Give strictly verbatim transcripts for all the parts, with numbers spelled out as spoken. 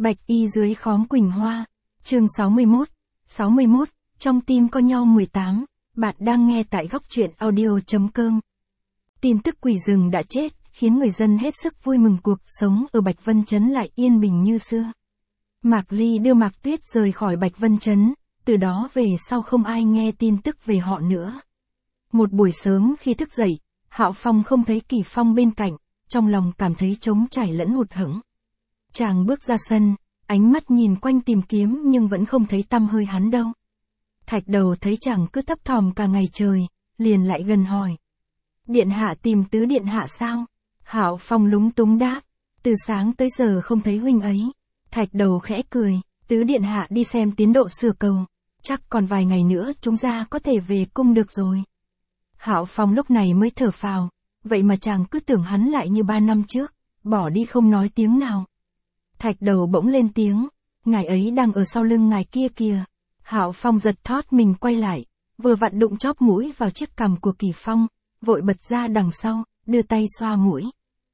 Bạch y dưới khóm Quỳnh Hoa, chương sáu mươi mốt, sáu mươi mốt, trong tim có nhau mười tám, bạn đang nghe tại góc truyện audio.com. Tin tức quỷ rừng đã chết, khiến người dân hết sức vui mừng, cuộc sống ở Bạch Vân Trấn lại yên bình như xưa. Mạc Ly đưa Mạc Tuyết rời khỏi Bạch Vân Trấn, từ đó về sau không ai nghe tin tức về họ nữa. Một buổi sớm khi thức dậy, Hạo Phong không thấy Kỳ Phong bên cạnh, trong lòng cảm thấy trống trải lẫn hụt hẫng. Chàng bước ra sân, ánh mắt nhìn quanh tìm kiếm nhưng vẫn không thấy tăm hơi hắn đâu. Thạch Đầu thấy chàng cứ thấp thỏm cả ngày trời, liền lại gần hỏi. Điện hạ tìm tứ điện hạ sao? Hạo Phong lúng túng đáp, từ sáng tới giờ không thấy huynh ấy. Thạch Đầu khẽ cười, tứ điện hạ đi xem tiến độ sửa cầu, chắc còn vài ngày nữa chúng ta có thể về cung được rồi. Hạo Phong lúc này mới thở phào, vậy mà chàng cứ tưởng hắn lại như ba năm trước, bỏ đi không nói tiếng nào. Thạch Đầu bỗng lên tiếng, ngài ấy đang ở sau lưng ngài kia kìa. Hạo Phong giật thót mình quay lại, vừa vặn đụng chóp mũi vào chiếc cằm của Kỳ Phong, vội bật ra đằng sau, đưa tay xoa mũi.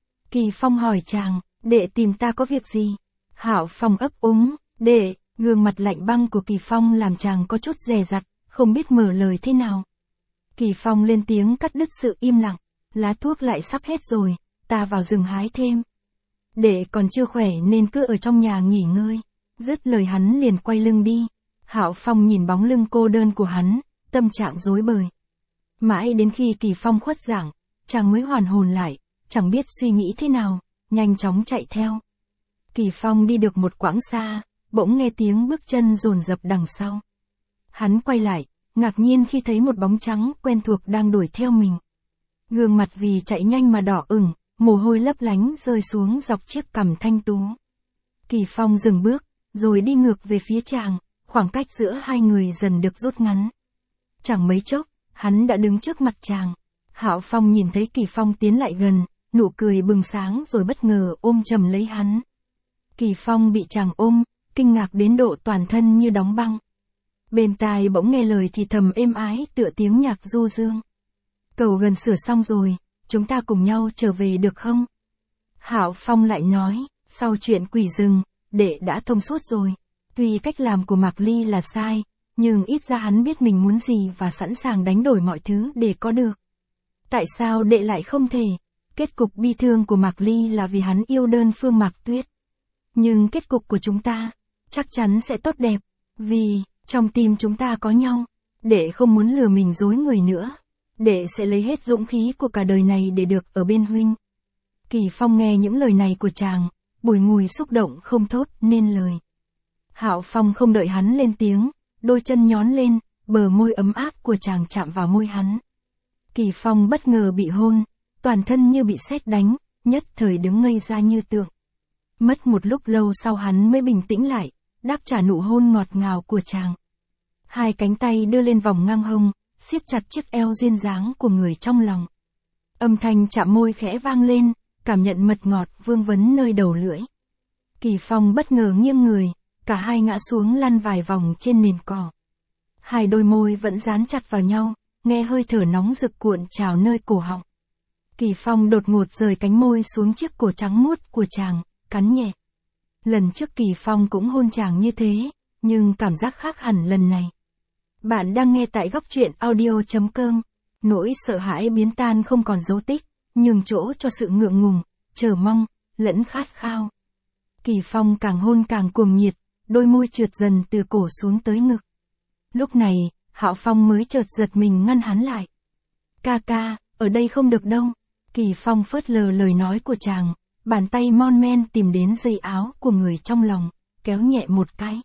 Kỳ Phong hỏi chàng, đệ tìm ta có việc gì? Hạo Phong ấp úng, đệ, gương mặt lạnh băng của Kỳ Phong làm chàng có chút dè dặt, không biết mở lời thế nào. Kỳ Phong lên tiếng cắt đứt sự im lặng, lá thuốc lại sắp hết rồi, ta vào rừng hái thêm. Đệ còn chưa khỏe nên cứ ở trong nhà nghỉ ngơi. Dứt lời hắn liền quay lưng đi. Hạo Phong nhìn bóng lưng cô đơn của hắn, tâm trạng rối bời. Mãi đến khi Kỳ Phong khuất dạng, chàng mới hoàn hồn lại, chẳng biết suy nghĩ thế nào, nhanh chóng chạy theo. Kỳ Phong đi được một quãng xa, bỗng nghe tiếng bước chân dồn dập đằng sau. Hắn quay lại, ngạc nhiên khi thấy một bóng trắng quen thuộc đang đuổi theo mình. Gương mặt vì chạy nhanh mà đỏ ửng, mồ hôi lấp lánh rơi xuống dọc chiếc cằm thanh tú. Kỳ Phong dừng bước, rồi đi ngược về phía chàng, khoảng cách giữa hai người dần được rút ngắn. Chẳng mấy chốc, hắn đã đứng trước mặt chàng. Hạo Phong nhìn thấy Kỳ Phong tiến lại gần, nụ cười bừng sáng rồi bất ngờ ôm chầm lấy hắn. Kỳ Phong bị chàng ôm, kinh ngạc đến độ toàn thân như đóng băng. Bên tai bỗng nghe lời thì thầm êm ái tựa tiếng nhạc du dương. Cầu gần sửa xong rồi, chúng ta cùng nhau trở về được không? Hạo Phong lại nói, sau chuyện quỷ rừng, đệ đã thông suốt rồi. Tuy cách làm của Mạc Ly là sai, nhưng ít ra hắn biết mình muốn gì và sẵn sàng đánh đổi mọi thứ để có được. Tại sao đệ lại không thể? Kết cục bi thương của Mạc Ly là vì hắn yêu đơn phương Mạc Tuyết. Nhưng kết cục của chúng ta, chắc chắn sẽ tốt đẹp, vì, trong tim chúng ta có nhau. Đệ không muốn lừa mình dối người nữa. Đệ sẽ lấy hết dũng khí của cả đời này để được ở bên huynh. Kỳ Phong nghe những lời này của chàng, bùi ngùi xúc động không thốt nên lời. Hạo Phong không đợi hắn lên tiếng, đôi chân nhón lên, bờ môi ấm áp của chàng chạm vào môi hắn. Kỳ Phong bất ngờ bị hôn, toàn thân như bị sét đánh, nhất thời đứng ngây ra như tượng. Mất một lúc lâu sau hắn mới bình tĩnh lại, đáp trả nụ hôn ngọt ngào của chàng. Hai cánh tay đưa lên vòng ngang hông, siết chặt chiếc eo duyên dáng của người trong lòng. Âm thanh chạm môi khẽ vang lên, cảm nhận mật ngọt vương vấn nơi đầu lưỡi. Kỳ Phong bất ngờ nghiêng người, cả hai ngã xuống lăn vài vòng trên nền cỏ. Hai đôi môi vẫn dán chặt vào nhau, nghe hơi thở nóng rực cuộn trào nơi cổ họng. Kỳ Phong đột ngột rời cánh môi xuống chiếc cổ trắng muốt của chàng, cắn nhẹ. Lần trước Kỳ Phong cũng hôn chàng như thế, nhưng cảm giác khác hẳn lần này. Bạn đang nghe tại góc truyện audio.com. Nỗi sợ hãi biến tan không còn dấu tích, nhường chỗ cho sự ngượng ngùng, chờ mong, lẫn khát khao. Kỳ Phong càng hôn càng cuồng nhiệt, đôi môi trượt dần từ cổ xuống tới ngực. Lúc này, Hạo Phong mới chợt giật mình ngăn hắn lại. Ca ca, ở đây không được đâu. Kỳ Phong phớt lờ lời nói của chàng, bàn tay mon men tìm đến dây áo của người trong lòng, kéo nhẹ một cái.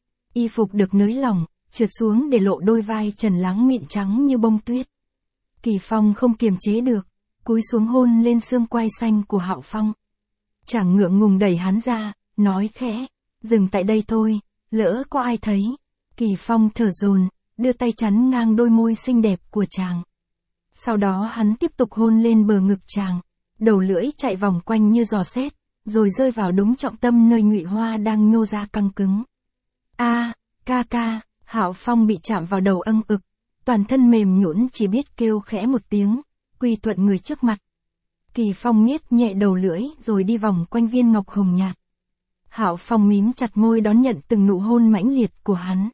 Y phục được nới lỏng, trượt xuống để lộ đôi vai trần láng mịn trắng như bông tuyết. Kỳ Phong không kiềm chế được, cúi xuống hôn lên xương quai xanh của Hạo Phong. Chàng ngượng ngùng đẩy hắn ra, nói khẽ, dừng tại đây thôi, lỡ có ai thấy. Kỳ Phong thở dồn, đưa tay chắn ngang đôi môi xinh đẹp của chàng. Sau đó hắn tiếp tục hôn lên bờ ngực chàng, đầu lưỡi chạy vòng quanh như giò xét, rồi rơi vào đúng trọng tâm nơi nhụy hoa đang nhô ra căng cứng. A, ca ca. Hạo Phong bị chạm vào đầu âng ực, toàn thân mềm nhũn chỉ biết kêu khẽ một tiếng, quy thuận người trước mặt. Kỳ Phong miết nhẹ đầu lưỡi rồi đi vòng quanh viên ngọc hồng nhạt. Hạo Phong mím chặt môi đón nhận từng nụ hôn mãnh liệt của hắn.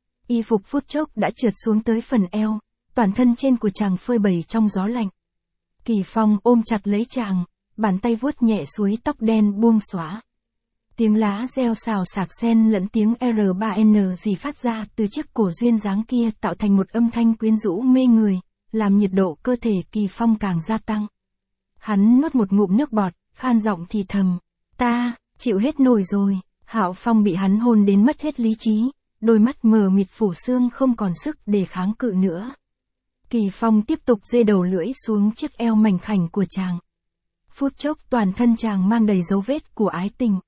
Y phục phút chốc đã trượt xuống tới phần eo, toàn thân trên của chàng phơi bày trong gió lạnh. Kỳ Phong ôm chặt lấy chàng, bàn tay vuốt nhẹ suối tóc đen buông xõa. Tiếng lá reo xào xạc xen lẫn tiếng R ba N gì phát ra từ chiếc cổ duyên dáng kia tạo thành một âm thanh quyến rũ mê người, làm nhiệt độ cơ thể Kỳ Phong càng gia tăng. Hắn nuốt một ngụm nước bọt, khan giọng thì thầm, ta, chịu hết nổi rồi. Hạo Phong bị hắn hôn đến mất hết lý trí, đôi mắt mờ mịt phủ sương không còn sức để kháng cự nữa. Kỳ Phong tiếp tục dê đầu lưỡi xuống chiếc eo mảnh khảnh của chàng. Phút chốc toàn thân chàng mang đầy dấu vết của ái tình.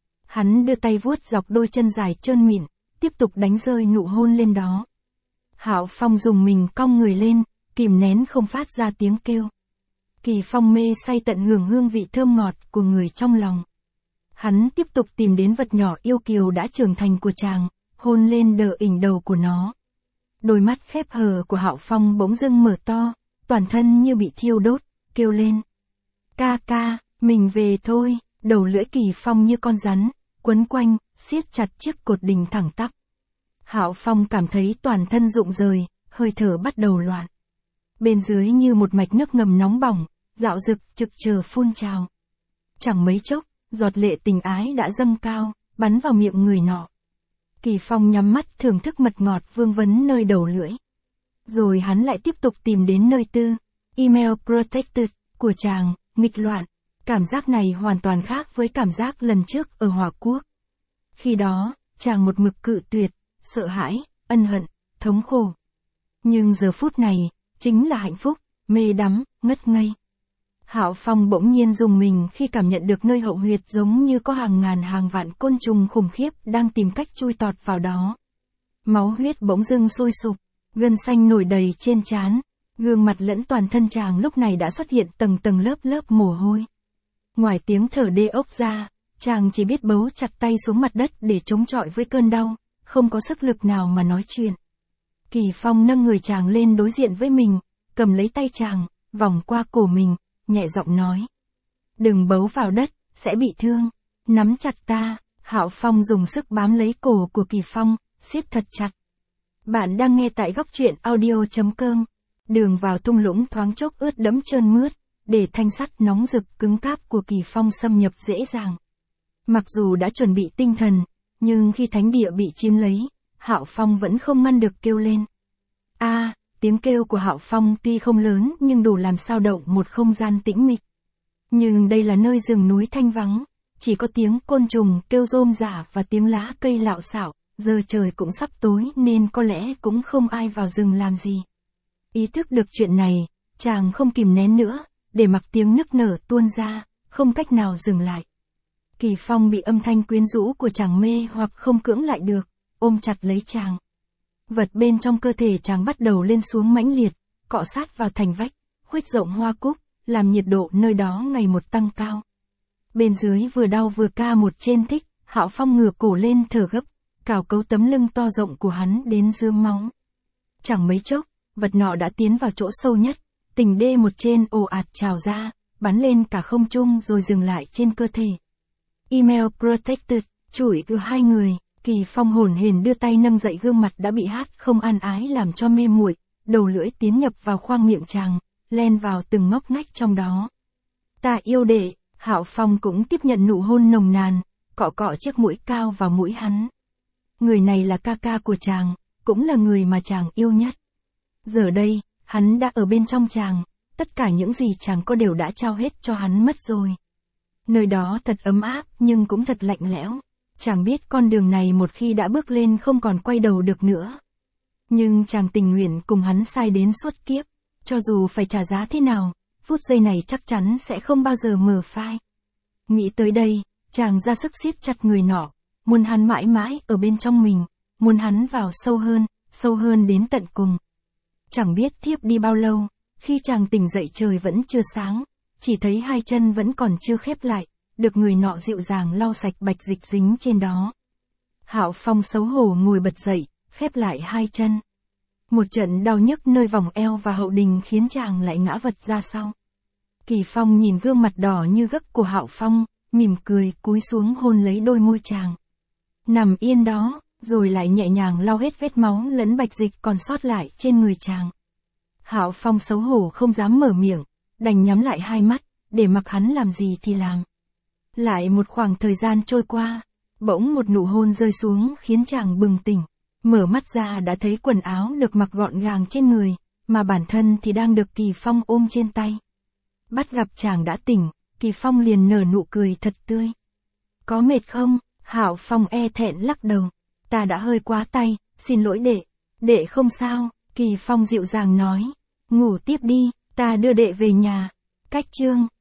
Hắn đưa tay vuốt dọc đôi chân dài trơn mịn, tiếp tục đánh rơi nụ hôn lên đó. Hạo Phong dùng mình cong người lên, kìm nén không phát ra tiếng kêu. Kỳ Phong mê say tận hưởng hương vị thơm ngọt của người trong lòng. Hắn tiếp tục tìm đến vật nhỏ yêu kiều đã trưởng thành của chàng, hôn lên đờ ỉnh đầu của nó. Đôi mắt khép hờ của Hạo Phong bỗng dưng mở to, toàn thân như bị thiêu đốt, kêu lên. Ca ca, mình về thôi. Đầu lưỡi Kỳ Phong như con rắn, quấn quanh, siết chặt chiếc cột đình thẳng tắp. Hạo Phong cảm thấy toàn thân rụng rời, hơi thở bắt đầu loạn. Bên dưới như một mạch nước ngầm nóng bỏng, dạo dực trực chờ phun trào. Chẳng mấy chốc, giọt lệ tình ái đã dâng cao, bắn vào miệng người nọ. Kỳ Phong nhắm mắt thưởng thức mật ngọt vương vấn nơi đầu lưỡi. Rồi hắn lại tiếp tục tìm đến nơi tư, email protected, của chàng, nghịch loạn. Cảm giác này hoàn toàn khác với cảm giác lần trước ở Hòa Quốc. Khi đó, chàng một mực cự tuyệt, sợ hãi, ân hận, thống khổ. Nhưng giờ phút này, chính là hạnh phúc, mê đắm, ngất ngây. Hạo Phong bỗng nhiên rùng mình khi cảm nhận được nơi hậu huyệt giống như có hàng ngàn hàng vạn côn trùng khủng khiếp đang tìm cách chui tọt vào đó. Máu huyết bỗng dưng sôi sục, gân xanh nổi đầy trên trán, gương mặt lẫn toàn thân chàng lúc này đã xuất hiện tầng tầng lớp lớp mồ hôi. Ngoài tiếng thở đê ốc ra, chàng chỉ biết bấu chặt tay xuống mặt đất để chống chọi với cơn đau, không có sức lực nào mà nói chuyện. Kỳ Phong nâng người chàng lên đối diện với mình, cầm lấy tay chàng, vòng qua cổ mình, nhẹ giọng nói. Đừng bấu vào đất, sẽ bị thương. Nắm chặt ta. Hạo Phong dùng sức bám lấy cổ của Kỳ Phong, siết thật chặt. Bạn đang nghe tại góc truyện audio chấm com. Đường vào thung lũng thoáng chốc ướt đẫm trơn mướt, để thanh sắt nóng rực cứng cáp của Kỳ Phong xâm nhập dễ dàng. Mặc dù đã chuẩn bị tinh thần, nhưng khi thánh địa bị chiếm lấy, Hạo Phong vẫn không ngăn được kêu lên. A, à, tiếng kêu của Hạo Phong tuy không lớn nhưng đủ làm xao động một không gian tĩnh mịch. Nhưng đây là nơi rừng núi thanh vắng, chỉ có tiếng côn trùng kêu rôm rả và tiếng lá cây lạo xạo, giờ trời cũng sắp tối nên có lẽ cũng không ai vào rừng làm gì. Ý thức được chuyện này, chàng không kìm nén nữa, để mặc tiếng nức nở tuôn ra, không cách nào dừng lại. Kỳ Phong bị âm thanh quyến rũ của chàng mê hoặc không cưỡng lại được, ôm chặt lấy chàng. Vật bên trong cơ thể chàng bắt đầu lên xuống mãnh liệt, cọ sát vào thành vách, khuếch rộng hoa cúc, làm nhiệt độ nơi đó ngày một tăng cao. Bên dưới vừa đau vừa ca một trên thích, Hạo Phong ngửa cổ lên thở gấp, cào cấu tấm lưng to rộng của hắn đến rơm máu. Chẳng mấy chốc, vật nọ đã tiến vào chỗ sâu nhất, tình đê một trên ồ ạt trào ra, bắn lên cả không trung rồi dừng lại trên cơ thể. Email protected, chủi từ hai người. Kỳ Phong hồn hển đưa tay nâng dậy gương mặt đã bị hát không an ái làm cho mê muội, đầu lưỡi tiến nhập vào khoang miệng chàng, len vào từng ngóc ngách trong đó. Ta yêu đệ. Hạo Phong cũng tiếp nhận nụ hôn nồng nàn, cọ cọ chiếc mũi cao vào mũi hắn. Người này là ca ca của chàng, cũng là người mà chàng yêu nhất. Giờ đây, hắn đã ở bên trong chàng, tất cả những gì chàng có đều đã trao hết cho hắn mất rồi. Nơi đó thật ấm áp nhưng cũng thật lạnh lẽo. Chàng biết con đường này một khi đã bước lên không còn quay đầu được nữa. Nhưng chàng tình nguyện cùng hắn sai đến suốt kiếp, cho dù phải trả giá thế nào, phút giây này chắc chắn sẽ không bao giờ mờ phai. Nghĩ tới đây, chàng ra sức siết chặt người nọ, muốn hắn mãi mãi ở bên trong mình, muốn hắn vào sâu hơn, sâu hơn đến tận cùng. Chẳng biết thiếp đi bao lâu, khi chàng tỉnh dậy trời vẫn chưa sáng, chỉ thấy hai chân vẫn còn chưa khép lại, được người nọ dịu dàng lau sạch bạch dịch dính trên đó. Hạo Phong xấu hổ ngồi bật dậy, khép lại hai chân. Một trận đau nhức nơi vòng eo và hậu đình khiến chàng lại ngã vật ra sau. Kỳ Phong nhìn gương mặt đỏ như gấc của Hạo Phong, mỉm cười cúi xuống hôn lấy đôi môi chàng. Nằm yên đó, rồi lại nhẹ nhàng lau hết vết máu lẫn bạch dịch còn sót lại trên người chàng. Hạo Phong xấu hổ không dám mở miệng, đành nhắm lại hai mắt, để mặc hắn làm gì thì làm. Lại một khoảng thời gian trôi qua, bỗng một nụ hôn rơi xuống khiến chàng bừng tỉnh. Mở mắt ra đã thấy quần áo được mặc gọn gàng trên người, mà bản thân thì đang được Kỳ Phong ôm trên tay. Bắt gặp chàng đã tỉnh, Kỳ Phong liền nở nụ cười thật tươi. Có mệt không? Hạo Phong e thẹn lắc đầu. Ta đã hơi quá tay, xin lỗi đệ. Đệ không sao, Kỳ Phong dịu dàng nói. Ngủ tiếp đi, ta đưa đệ về nhà. Cách chương